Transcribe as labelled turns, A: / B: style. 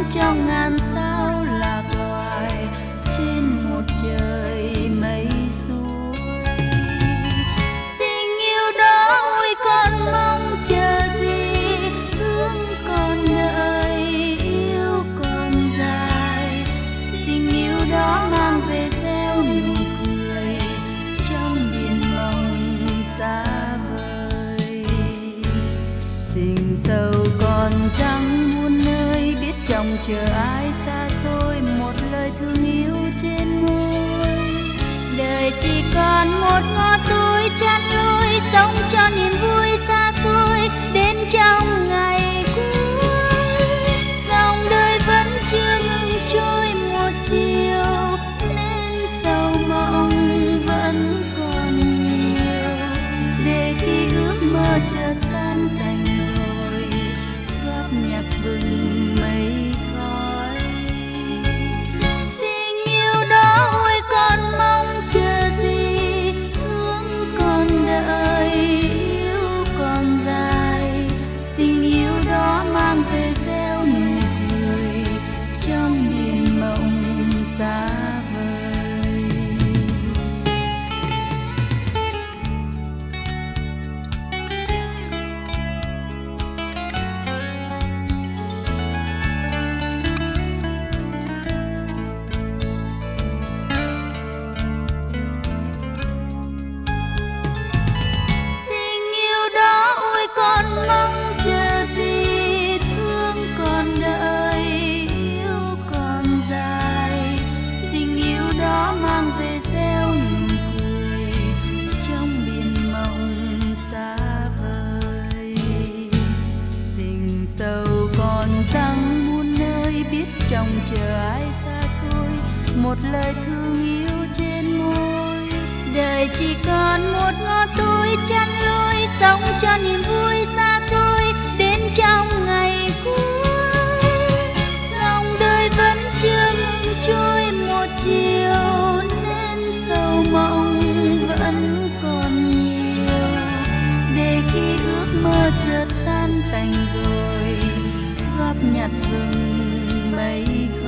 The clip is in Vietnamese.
A: trong ngàn sao lạc loài trên một trời mây suối. Tình yêu đó ôi con mong chờ gì, thương còn đợi yêu còn dài. Tình yêu đó mang về gieo nụ cười trong biển mộng xa vời. Tình sâu còn răng muôn nơi, biết trông chờ ai xa xôi, một lời thương yêu trên môi. Đời chỉ còn một ngõ tối chăn lối, sống cho niềm vui xa xôi đến trong ngày cuối. Dòng đời vẫn chưa ngừng trôi một chiều, nên sầu mộng vẫn còn nhiều. Để khi ước mơ chợt tan thành rồi, góp nhặt vừng mây khói. Tình yêu đó ôi con mong chờ gì, thương còn đợi yêu còn dài. Tình yêu đó mang về gieo nụ cười trong biển mộng xa vời. Tình yêu đó ôi con mong chờ gì, thương còn đợi yêu còn dài. Tình yêu đó mang về gieo nụ cười trong biển mộng xa vời. Tình sâu còn răng muôn nơi, biết trông chờ ai xa xôi, một lời thương yêu trên môi. Đời chỉ còn một ngõ tối chăn lối, sống cho niềm vui xa xôi đến trong ngày cuối. Dòng đời vẫn chưa ngừng trôi một chiều, nên sầu mộng vẫn còn nhiều. Để khi ước mơ chợt tan tành rồi, góp nhặt vừng mây khói.